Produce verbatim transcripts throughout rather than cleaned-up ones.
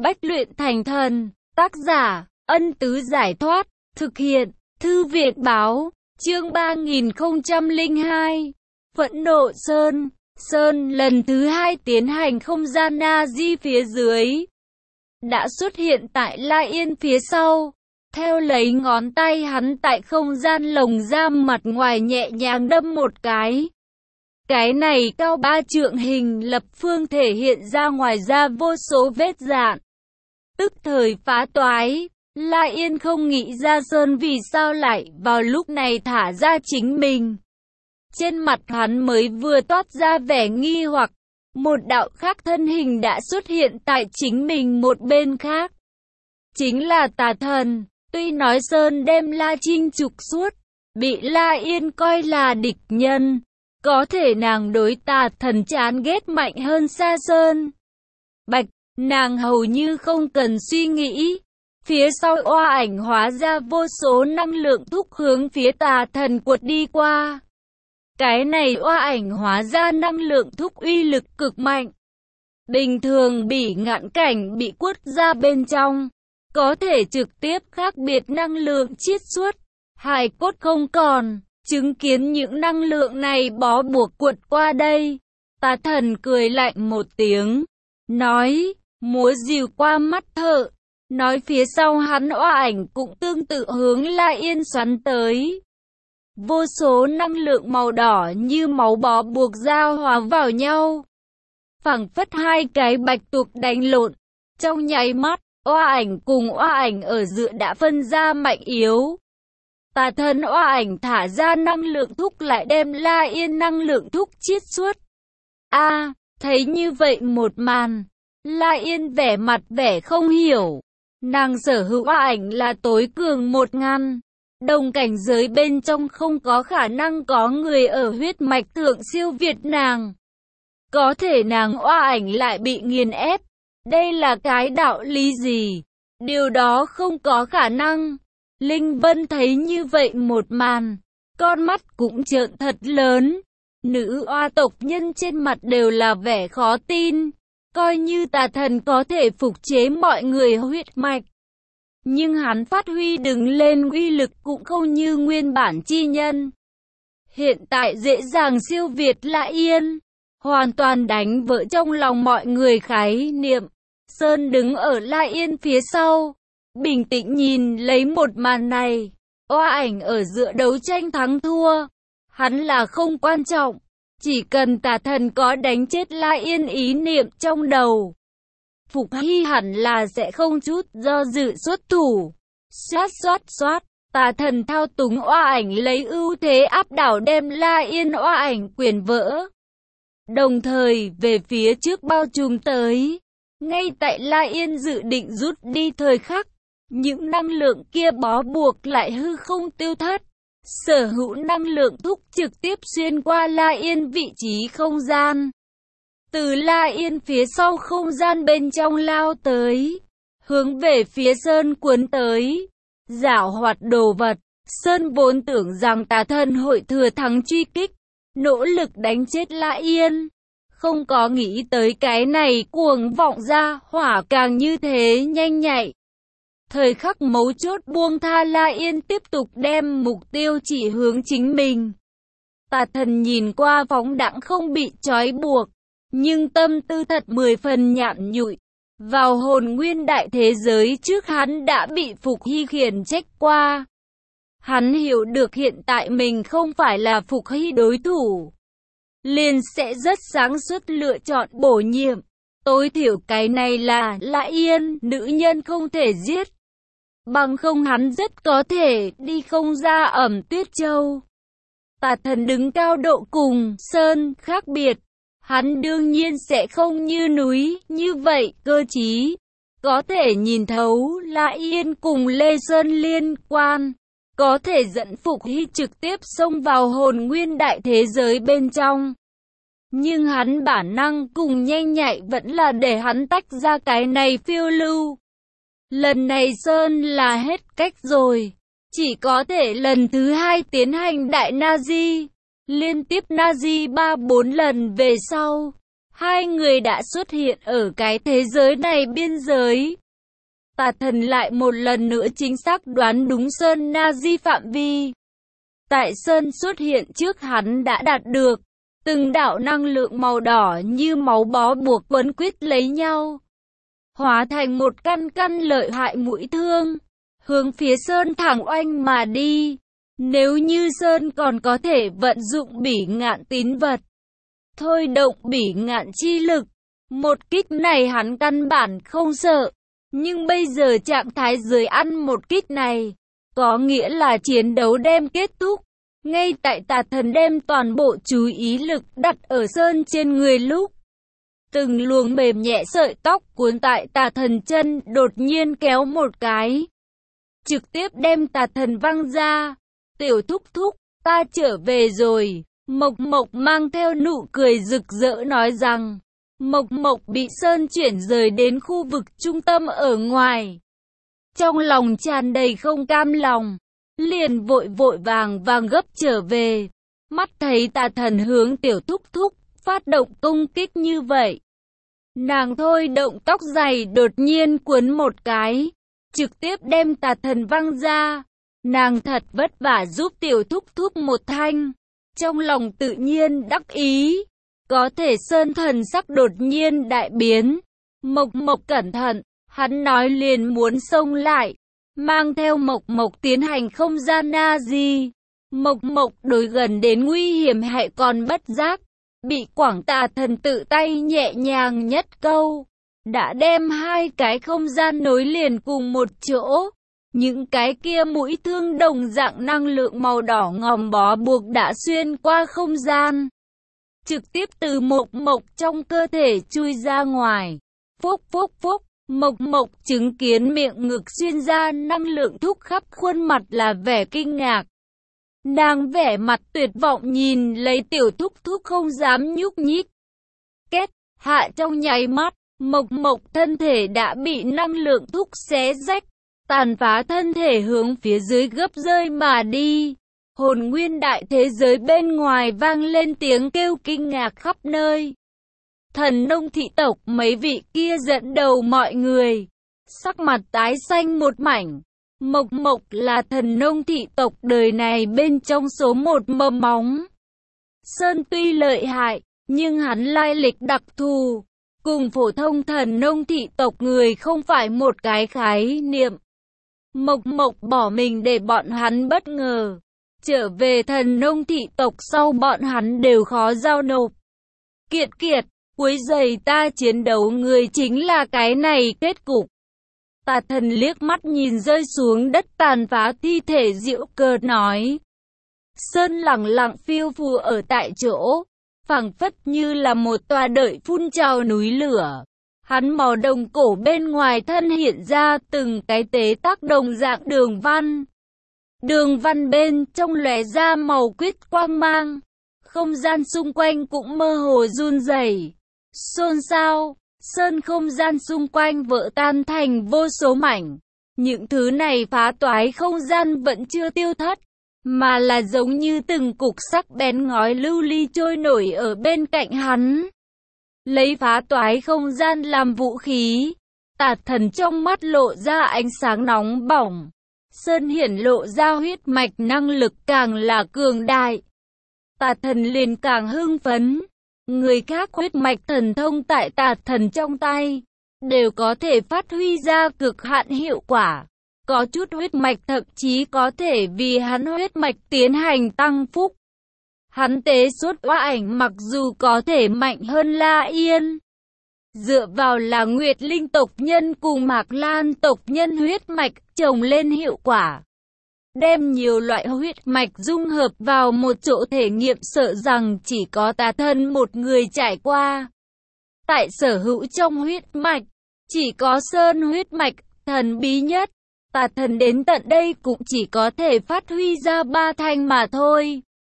Bách luyện thành thần, tác giả, Ân Tứ Giải Thoát, thực hiện, Thư Viện Báo, chương ba nghìn không trăm lẻ hai, Phẫn Nộ Sơn. Sơn lần thứ hai tiến hành không gian Na-di phía dưới, đã xuất hiện tại La Yên phía sau. Theo lấy ngón tay hắn tại không gian lồng giam mặt ngoài nhẹ nhàng đâm một cái. Cái này cao ba trượng hình lập phương thể hiện ra ngoài ra vô số vết dạn. Tức thời phá toái, La Yên không nghĩ ra Sơn vì sao lại vào lúc này thả ra chính mình. Trên mặt hắn mới vừa toát ra vẻ nghi hoặc, một đạo khác thân hình đã xuất hiện tại chính mình một bên khác. Chính là Tà Thần. Tuy nói Sơn đem La Trinh trục suốt, bị La Yên coi là địch nhân, có thể nàng đối Tà Thần chán ghét mạnh hơn xa Sơn. Bạch, nàng hầu như không cần suy nghĩ. Phía sau oa ảnh hóa ra vô số năng lượng thúc hướng phía Tà Thần quật đi qua. Cái này oa ảnh hóa ra năng lượng thúc uy lực cực mạnh. Bình thường Bỉ Ngạn Cảnh bị quất ra bên trong, có thể trực tiếp khác biệt năng lượng chiết xuất, hài cốt không còn, chứng kiến những năng lượng này bó buộc cuộn qua đây. Tà Thần cười lạnh một tiếng, nói, múa rìu qua mắt thợ, nói phía sau hắn oa ảnh cũng tương tự hướng La Yên xoắn tới. Vô số năng lượng màu đỏ như máu bó buộc giao hòa vào nhau, phảng phất hai cái bạch tuộc đánh lộn. Trong nháy mắt, oa ảnh cùng oa ảnh ở giữa đã phân ra mạnh yếu. Tà Thần oa ảnh thả ra năng lượng thúc lại đem La Yên năng lượng thúc chiết xuất. A, à, thấy như vậy một màn, La Yên vẻ mặt vẻ không hiểu. Nàng sở hữu oa ảnh là tối cường một ngàn. Đồng cảnh giới bên trong không có khả năng có người ở huyết mạch thượng siêu việt nàng. Có thể nàng oa ảnh lại bị nghiền ép. Đây là cái đạo lý gì? Điều đó không có khả năng. Linh Vân thấy như vậy một màn, con mắt cũng trợn thật lớn. Nữ oa tộc nhân trên mặt đều là vẻ khó tin. Coi như Tà Thần có thể phục chế mọi người huyết mạch, nhưng hắn phát huy đứng lên uy lực cũng không như nguyên bản chi nhân. Hiện tại dễ dàng siêu việt La Yên, hoàn toàn đánh vỡ trong lòng mọi người khái niệm. Sơn đứng ở La Yên phía sau, bình tĩnh nhìn lấy một màn này. Oa ảnh ở giữa đấu tranh thắng thua, hắn là không quan trọng. Chỉ cần Tà Thần có đánh chết La Yên ý niệm trong đầu, Phục Hy hẳn là sẽ không chút do dự xuất thủ. Xoát xoát xoát, Tà Thần thao túng oa ảnh lấy ưu thế áp đảo đem La Yên oa ảnh quyền vỡ. Đồng thời về phía trước bao trùm tới. Ngay tại La Yên dự định rút đi thời khắc, những năng lượng kia bó buộc lại hư không tiêu thất. Sở hữu năng lượng thúc trực tiếp xuyên qua La Yên vị trí không gian, từ La Yên phía sau không gian bên trong lao tới, hướng về phía Sơn cuốn tới. Giảo hoạt đồ vật, Sơn vốn tưởng rằng Tà Thần hội thừa thắng truy kích, nỗ lực đánh chết La Yên. Không có nghĩ tới cái này cuồng vọng ra hỏa càng như thế nhanh nhạy. Thời khắc mấu chốt buông tha La Yên tiếp tục đem mục tiêu chỉ hướng chính mình. Tà Thần nhìn qua phóng đãng không bị trói buộc, nhưng tâm tư thật mười phần nhạn nhụi. Vào hồn nguyên đại thế giới trước hắn đã bị Phục Hy khiển trách qua. Hắn hiểu được hiện tại mình không phải là Phục Hy đối thủ, liền sẽ rất sáng suốt lựa chọn bổ nhiệm. Tối thiểu cái này là La Yên, nữ nhân không thể giết. Bằng không hắn rất có thể đi không ra ẩm Tuyết Châu. Tà Thần đứng cao độ cùng Sơn khác biệt. Hắn đương nhiên sẽ không như núi, như vậy cơ trí, có thể nhìn thấu La Yên cùng Lê Sơn liên quan, có thể dẫn Phục Hy trực tiếp xông vào hồn nguyên đại thế giới bên trong. Nhưng hắn bản năng cùng nhanh nhạy vẫn là để hắn tách ra cái này phiêu lưu. Lần này Sơn là hết cách rồi, chỉ có thể lần thứ hai tiến hành đại Na-di. Liên tiếp Na-di ba bốn lần về sau, hai người đã xuất hiện ở cái thế giới này biên giới. Tà thần lại một lần nữa chính xác đoán đúng Sơn Na Di phạm vi. Tại Sơn xuất hiện trước hắn đã đạt được, từng đạo năng lượng màu đỏ như máu bó buộc quấn quýt lấy nhau, hóa thành một căn căn lợi hại mũi thương, hướng phía Sơn thẳng oanh mà đi. Nếu như Sơn còn có thể vận dụng bỉ ngạn tín vật, thôi động bỉ ngạn chi lực, một kích này hắn căn bản không sợ. Nhưng bây giờ trạng thái dưới ăn một kích này, có nghĩa là chiến đấu đem kết thúc. Ngay tại tà thần đem toàn bộ chú ý lực đặt ở Sơn trên người lúc, từng luồng mềm nhẹ sợi tóc cuốn tại tà thần chân đột nhiên kéo một cái, trực tiếp đem tà thần văng ra. Tiểu thúc thúc, ta trở về rồi. Mộc Mộc mang theo nụ cười rực rỡ nói rằng, Mộc Mộc bị Sơn chuyển rời đến khu vực trung tâm ở ngoài. Trong lòng tràn đầy không cam lòng, liền vội vội vàng vàng gấp trở về. Mắt thấy tà thần hướng tiểu thúc thúc phát động công kích như vậy, nàng thôi động tóc dày đột nhiên cuốn một cái, trực tiếp đem tà thần văng ra. Nàng thật vất vả giúp tiểu thúc thúc một thanh, trong lòng tự nhiên đắc ý. Có thể Sơn thần sắc đột nhiên đại biến. Mộc Mộc cẩn thận, hắn nói liền muốn xông lại, mang theo Mộc Mộc tiến hành không gian na di. Mộc Mộc đối gần đến nguy hiểm hại còn bất giác, bị Quảng Tà thần tự tay nhẹ nhàng nhất câu, đã đem hai cái không gian nối liền cùng một chỗ. Những cái kia mũi thương đồng dạng năng lượng màu đỏ ngòm bó buộc đã xuyên qua không gian, trực tiếp từ Mộc Mộc trong cơ thể chui ra ngoài. Phốc phốc phốc, Mộc Mộc chứng kiến miệng ngực xuyên ra năng lượng thúc khắp khuôn mặt là vẻ kinh ngạc. Nàng vẻ mặt tuyệt vọng nhìn lấy tiểu thúc thúc không dám nhúc nhích. Két, hạ trong nháy mắt, Mộc Mộc thân thể đã bị năng lượng thúc xé rách, tàn phá thân thể hướng phía dưới gấp rơi mà đi. Hồn nguyên đại thế giới bên ngoài vang lên tiếng kêu kinh ngạc khắp nơi. Thần nông thị tộc mấy vị kia dẫn đầu mọi người, sắc mặt tái xanh một mảnh. Mộc Mộc là thần nông thị tộc đời này bên trong số một mầm móng. Sơn tuy lợi hại, nhưng hắn lai lịch đặc thù, cùng phổ thông thần nông thị tộc người không phải một cái khái niệm. Mộc Mộc bỏ mình để bọn hắn bất ngờ. Trở về thần nông thị tộc sau bọn hắn đều khó giao nộp. Kiệt kiệt, quấy rầy ta chiến đấu người chính là cái này kết cục. Tà thần liếc mắt nhìn rơi xuống đất tàn phá thi thể giễu cợt nói. Sơn lẳng lặng phiêu phù ở tại chỗ, phảng phất như là một tòa đợi phun trào núi lửa. Hắn màu đồng cổ bên ngoài thân hiện ra từng cái tế tác đồng dạng đường văn. Đường văn bên trong lóe ra màu quyết quang mang. Không gian xung quanh cũng mơ hồ run rẩy, xôn xao. Sơn không gian xung quanh vỡ tan thành vô số mảnh. Những thứ này phá toái không gian vẫn chưa tiêu thất, mà là giống như từng cục sắc bén ngói lưu ly trôi nổi ở bên cạnh hắn. Lấy phá toái không gian làm vũ khí, Tà thần trong mắt lộ ra ánh sáng nóng bỏng. Sơn hiển lộ ra huyết mạch năng lực càng là cường đại. Tà thần liền càng hưng phấn. Người khác huyết mạch thần thông tại tà thần trong tay đều có thể phát huy ra cực hạn hiệu quả. Có chút huyết mạch thậm chí có thể vì hắn huyết mạch tiến hành tăng phúc. Hắn tế xuất oa ảnh mặc dù có thể mạnh hơn La Yên, dựa vào là Nguyệt Linh tộc nhân cùng Mạc Lan tộc nhân huyết mạch chồng lên hiệu quả. Đem nhiều loại huyết mạch dung hợp vào một chỗ thể nghiệm sợ rằng chỉ có tà thần một người trải qua. Tại sở hữu trong huyết mạch, chỉ có Sơn huyết mạch, thần bí nhất. Tà thần đến tận đây cũng chỉ có thể phát huy ra ba thanh mà thôi.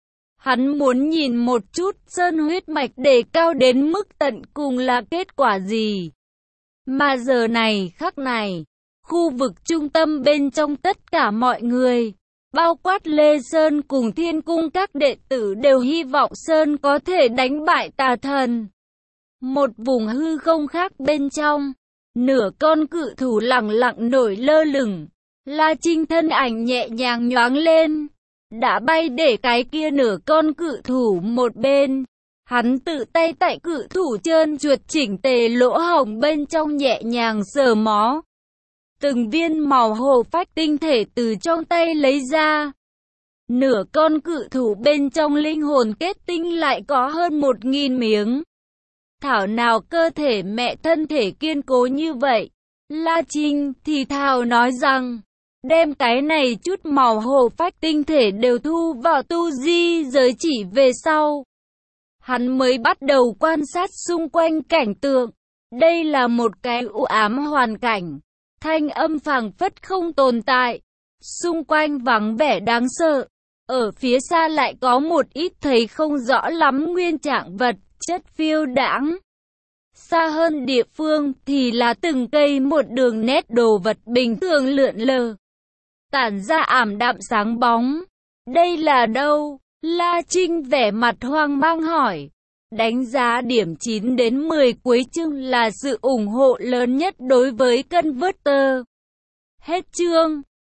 Hắn muốn nhìn một chút Sơn huyết mạch đề cao đến mức tận cùng là kết quả gì. Mà giờ này khắc này, khu vực trung tâm bên trong tất cả mọi người, bao quát Lê Sơn cùng Thiên Cung các đệ tử đều hy vọng Sơn có thể đánh bại tà thần. Một vùng hư không khác bên trong, nửa con cự thủ lẳng lặng nổi lơ lửng. La Trinh thân ảnh nhẹ nhàng nhoáng lên, đã bay để cái kia nửa con cự thủ một bên. Hắn tự tay tại cự thủ trơn trượt chỉnh tề lỗ hổng bên trong nhẹ nhàng sờ mó. Từng viên màu hồ phách tinh thể từ trong tay lấy ra. Nửa con cự thủ bên trong linh hồn kết tinh lại có hơn một nghìn miếng. Thảo nào cơ thể mẹ thân thể kiên cố như vậy. La Trinh thì thào nói rằng, đem cái này chút màu hồ phách tinh thể đều thu vào tu di giới chỉ về sau. Hắn mới bắt đầu quan sát xung quanh cảnh tượng. Đây là một cái u ám hoàn cảnh. Thanh âm phảng phất không tồn tại. Xung quanh vắng vẻ đáng sợ. Ở phía xa lại có một ít thấy không rõ lắm nguyên trạng vật, chất phiêu đãng. Xa hơn địa phương thì là từng cây một đường nét đồ vật bình thường lượn lờ. Tản ra ảm đạm sáng bóng. Đây là đâu? La Trinh vẻ mặt hoang mang hỏi. Đánh giá điểm chín đến mười cuối chương là sự ủng hộ lớn nhất đối với Converter. Hết chương.